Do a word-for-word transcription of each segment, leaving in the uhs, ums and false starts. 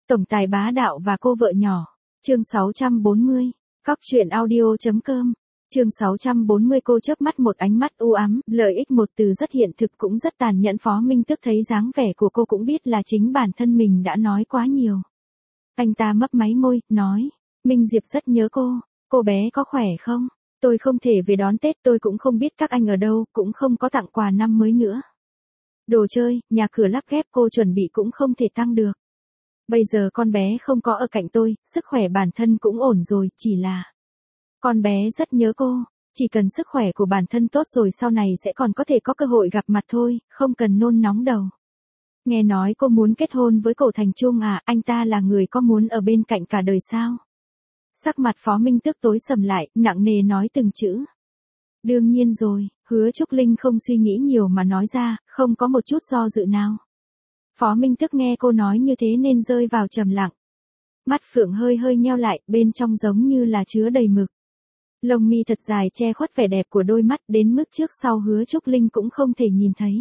Tổng tài bá đạo và cô vợ nhỏ. Chương sáu trăm bốn mươi. Cóc truyện audio.com. Chương sáu trăm bốn mươi. Cô chớp mắt một ánh mắt u ám, lợi ích một từ rất hiện thực cũng rất tàn nhẫn. Phó Minh Tức thấy dáng vẻ của cô cũng biết là chính bản thân mình đã nói quá nhiều. Anh ta mấp máy môi, nói, Minh Diệp rất nhớ cô, cô bé có khỏe không? Tôi không thể về đón Tết, tôi cũng không biết các anh ở đâu, cũng không có tặng quà năm mới nữa. Đồ chơi, nhà cửa lắp ghép cô chuẩn bị cũng không thể tăng được. Bây giờ con bé không có ở cạnh tôi, sức khỏe bản thân cũng ổn rồi, chỉ là con bé rất nhớ cô, chỉ cần sức khỏe của bản thân tốt rồi sau này sẽ còn có thể có cơ hội gặp mặt thôi, không cần nôn nóng đầu. Nghe nói cô muốn kết hôn với Cổ Thành Trung à, anh ta là người có muốn ở bên cạnh cả đời sao? Sắc mặt Phó Minh Tức tối sầm lại, nặng nề nói từng chữ. Đương nhiên rồi, Hứa Trúc Linh không suy nghĩ nhiều mà nói ra, không có một chút do dự nào. Phó Minh Tức nghe cô nói như thế nên rơi vào trầm lặng. Mắt phượng hơi hơi nheo lại, bên trong giống như là chứa đầy mực. Lông mi thật dài che khuất vẻ đẹp của đôi mắt đến mức trước sau Hứa Trúc Linh cũng không thể nhìn thấy.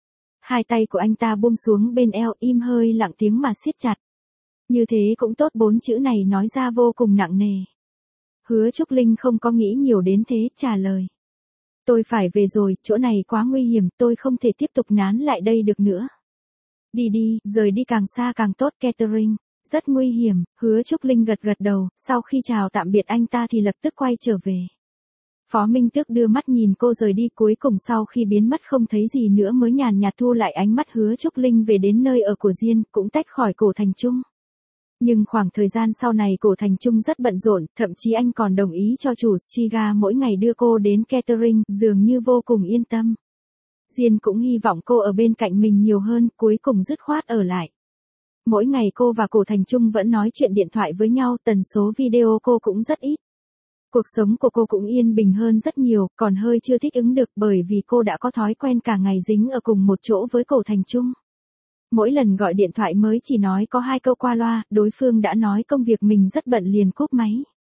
Hai tay của anh ta buông xuống bên eo, im hơi lặng tiếng mà siết chặt. Như thế cũng tốt, bốn chữ này nói ra vô cùng nặng nề. Hứa Trúc Linh không có nghĩ nhiều đến thế, trả lời. Tôi phải về rồi, chỗ này quá nguy hiểm, tôi không thể tiếp tục nán lại đây được nữa. Đi đi, rời đi càng xa càng tốt. Catherine, rất nguy hiểm. Hứa Trúc Linh gật gật đầu, sau khi chào tạm biệt anh ta thì lập tức quay trở về. Phó Minh Tước đưa mắt nhìn cô rời đi, cuối cùng sau khi biến mất không thấy gì nữa mới nhàn nhạt thu lại ánh mắt Hứa Trúc Linh về đến nơi ở của Diên, cũng tách khỏi Cổ Thành Trung. Nhưng khoảng thời gian sau này Cổ Thành Trung rất bận rộn, thậm chí anh còn đồng ý cho chủ Shiga mỗi ngày đưa cô đến Catherine, dường như vô cùng yên tâm. Diên cũng hy vọng cô ở bên cạnh mình nhiều hơn, cuối cùng dứt khoát ở lại. Mỗi ngày cô và Cổ Thành Trung vẫn nói chuyện điện thoại với nhau, tần số video cô cũng rất ít. Cuộc sống của cô cũng yên bình hơn rất nhiều, còn hơi chưa thích ứng được bởi vì cô đã có thói quen cả ngày dính ở cùng một chỗ với Cổ Thành Trung. Mỗi lần gọi điện thoại mới chỉ nói có hai câu qua loa, đối phương đã nói công việc mình rất bận liền cúp máy.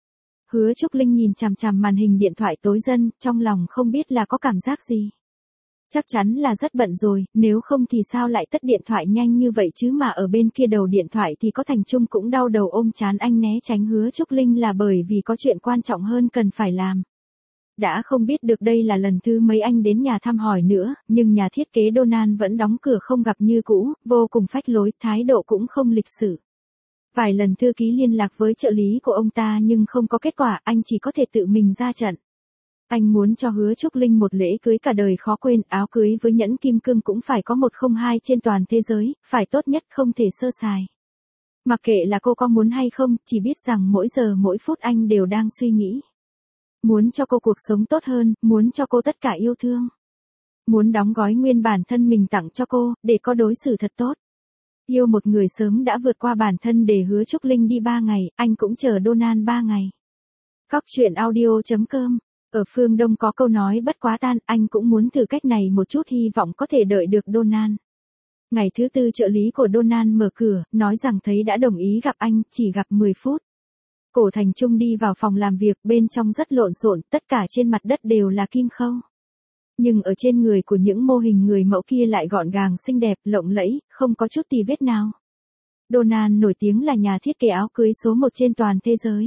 Hứa Trúc Linh nhìn chằm chằm màn hình điện thoại tối dân, trong lòng không biết là có cảm giác gì. Chắc chắn là rất bận rồi, nếu không thì sao lại tắt điện thoại nhanh như vậy chứ, mà ở bên kia đầu điện thoại thì có Thành Trung cũng đau đầu ôm chán anh né tránh Hứa Trúc Linh là bởi vì có chuyện quan trọng hơn cần phải làm. Đã không biết được đây là lần thứ mấy anh đến nhà thăm hỏi nữa, nhưng nhà thiết kế Donald vẫn đóng cửa không gặp như cũ, vô cùng phách lối, thái độ cũng không lịch sự. Vài lần thư ký liên lạc với trợ lý của ông ta nhưng không có kết quả, anh chỉ có thể tự mình ra trận. Anh muốn cho Hứa Trúc Linh một lễ cưới cả đời khó quên, áo cưới với nhẫn kim cương cũng phải có một không hai trên toàn thế giới, phải tốt nhất không thể sơ sài. Mặc kệ là cô có muốn hay không, chỉ biết rằng mỗi giờ mỗi phút anh đều đang suy nghĩ. Muốn cho cô cuộc sống tốt hơn, muốn cho cô tất cả yêu thương. Muốn đóng gói nguyên bản thân mình tặng cho cô, để có đối xử thật tốt. Yêu một người sớm đã vượt qua bản thân để Hứa Trúc Linh đi ba ngày, anh cũng chờ Donald ba ngày. Cóc truyện audio.com. Ở phương Đông có câu nói bất quá tan, anh cũng muốn thử cách này một chút, hy vọng có thể đợi được Donald. Ngày thứ tư trợ lý của Donald mở cửa, nói rằng thấy đã đồng ý gặp anh, chỉ gặp mười phút. Cổ Thành Trung đi vào phòng làm việc, bên trong rất lộn xộn, tất cả trên mặt đất đều là kim khâu. Nhưng ở trên người của những mô hình người mẫu kia lại gọn gàng xinh đẹp, lộng lẫy, không có chút tì vết nào. Donald nổi tiếng là nhà thiết kế áo cưới số một trên toàn thế giới.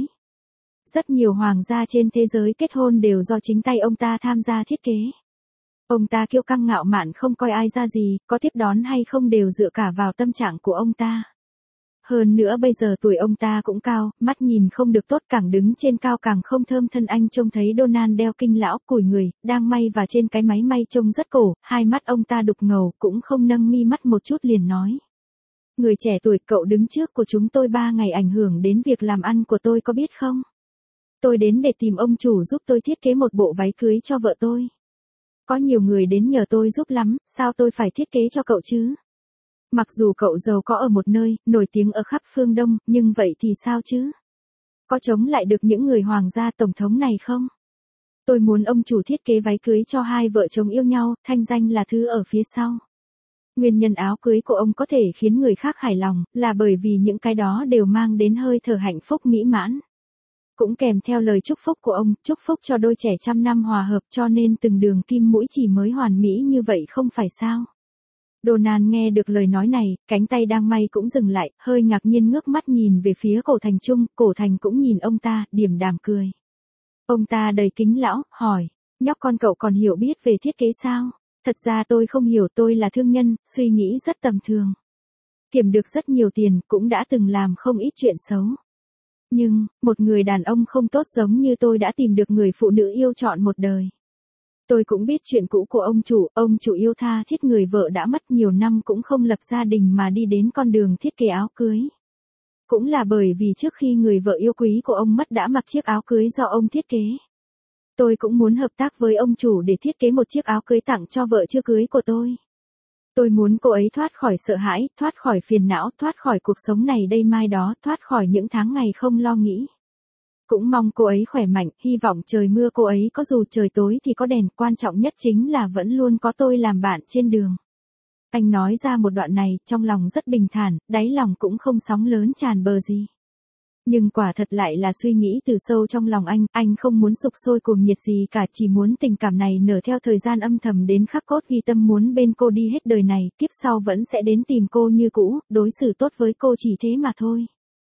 Rất nhiều hoàng gia trên thế giới kết hôn đều do chính tay ông ta tham gia thiết kế. Ông ta kiêu căng ngạo mạn không coi ai ra gì, có tiếp đón hay không đều dựa cả vào tâm trạng của ông ta. Hơn nữa bây giờ tuổi ông ta cũng cao, mắt nhìn không được tốt, càng đứng trên cao càng không thơm thân. Anh trông thấy Donald đeo kinh lão, cùi người, đang may và trên cái máy may trông rất cổ, hai mắt ông ta đục ngầu, cũng không nâng mi mắt một chút liền nói. Người trẻ tuổi, cậu đứng trước của chúng tôi ba ngày ảnh hưởng đến việc làm ăn của tôi có biết không? Tôi đến để tìm ông chủ giúp tôi thiết kế một bộ váy cưới cho vợ tôi. Có nhiều người đến nhờ tôi giúp lắm, sao tôi phải thiết kế cho cậu chứ? Mặc dù cậu giàu có ở một nơi, nổi tiếng ở khắp phương Đông, nhưng vậy thì sao chứ? Có chống lại được những người hoàng gia tổng thống này không? Tôi muốn ông chủ thiết kế váy cưới cho hai vợ chồng yêu nhau, thanh danh là thứ ở phía sau. Nguyên nhân áo cưới của ông có thể khiến người khác hài lòng, là bởi vì những cái đó đều mang đến hơi thở hạnh phúc mỹ mãn. Cũng kèm theo lời chúc phúc của ông, chúc phúc cho đôi trẻ trăm năm hòa hợp, cho nên từng đường kim mũi chỉ mới hoàn mỹ như vậy không phải sao? Donald nghe được lời nói này, cánh tay đang may cũng dừng lại, hơi ngạc nhiên ngước mắt nhìn về phía Cổ Thành Trung, Cổ Thành cũng nhìn ông ta, điềm đạm cười. Ông ta đầy kính lão, hỏi, nhóc con cậu còn hiểu biết về thiết kế sao? Thật ra tôi không hiểu, tôi là thương nhân, suy nghĩ rất tầm thường. Kiếm được rất nhiều tiền, cũng đã từng làm không ít chuyện xấu. Nhưng, một người đàn ông không tốt giống như tôi đã tìm được người phụ nữ yêu trọn một đời. Tôi cũng biết chuyện cũ của ông chủ, ông chủ yêu tha thiết người vợ đã mất nhiều năm cũng không lập gia đình mà đi đến con đường thiết kế áo cưới. Cũng là bởi vì trước khi người vợ yêu quý của ông mất đã mặc chiếc áo cưới do ông thiết kế. Tôi cũng muốn hợp tác với ông chủ để thiết kế một chiếc áo cưới tặng cho vợ chưa cưới của tôi. Tôi muốn cô ấy thoát khỏi sợ hãi, thoát khỏi phiền não, thoát khỏi cuộc sống này đây mai đó, thoát khỏi những tháng ngày không lo nghĩ. Cũng mong cô ấy khỏe mạnh, hy vọng trời mưa cô ấy có dù trời tối thì có đèn, quan trọng nhất chính là vẫn luôn có tôi làm bạn trên đường. Anh nói ra một đoạn này, trong lòng rất bình thản, đáy lòng cũng không sóng lớn tràn bờ gì. Nhưng quả thật lại là suy nghĩ từ sâu trong lòng anh, anh không muốn sục sôi cuồng nhiệt gì cả, chỉ muốn tình cảm này nở theo thời gian âm thầm đến khắc cốt ghi tâm, muốn bên cô đi hết đời này, kiếp sau vẫn sẽ đến tìm cô như cũ, đối xử tốt với cô chỉ thế mà thôi.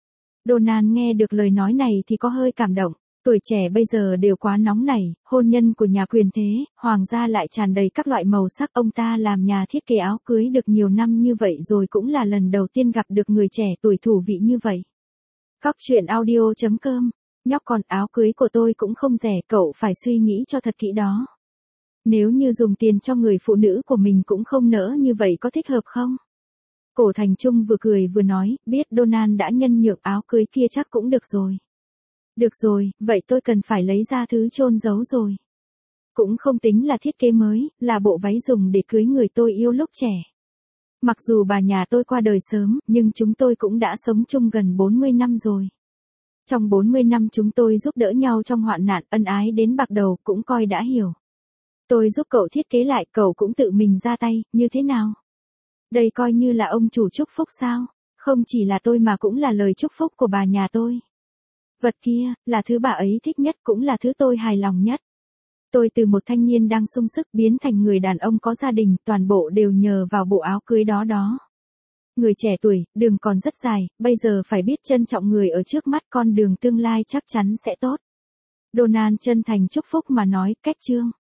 Donald nghe được lời nói này thì có hơi cảm động, tuổi trẻ bây giờ đều quá nóng nảy, hôn nhân của nhà quyền thế, hoàng gia lại tràn đầy các loại màu sắc, ông ta làm nhà thiết kế áo cưới được nhiều năm như vậy rồi cũng là lần đầu tiên gặp được người trẻ tuổi thủ vị như vậy. Cóc truyện audio chấm com, nhóc con, áo cưới của tôi cũng không rẻ, cậu phải suy nghĩ cho thật kỹ đó. Nếu như dùng tiền cho người phụ nữ của mình cũng không nỡ như vậy có thích hợp không? Cổ Thành Trung vừa cười vừa nói, biết Donald đã nhân nhượng áo cưới kia chắc cũng được rồi. Được rồi, vậy tôi cần phải lấy ra thứ chôn giấu rồi. Cũng không tính là thiết kế mới, là bộ váy dùng để cưới người tôi yêu lúc trẻ. Mặc dù bà nhà tôi qua đời sớm, nhưng chúng tôi cũng đã sống chung gần bốn mươi năm rồi. Trong bốn mươi năm chúng tôi giúp đỡ nhau trong hoạn nạn, ân ái đến bạc đầu, cũng coi đã hiểu. Tôi giúp cậu thiết kế lại, cậu cũng tự mình ra tay, như thế nào? Đây coi như là ông chủ chúc phúc sao? Không chỉ là tôi mà cũng là lời chúc phúc của bà nhà tôi. Vật kia, là thứ bà ấy thích nhất, cũng là thứ tôi hài lòng nhất. Tôi từ một thanh niên đang sung sức biến thành người đàn ông có gia đình, toàn bộ đều nhờ vào bộ áo cưới đó đó. Người trẻ tuổi, đường còn rất dài, bây giờ phải biết trân trọng người ở trước mắt, con đường tương lai chắc chắn sẽ tốt. Donald chân thành chúc phúc mà nói, kết chương.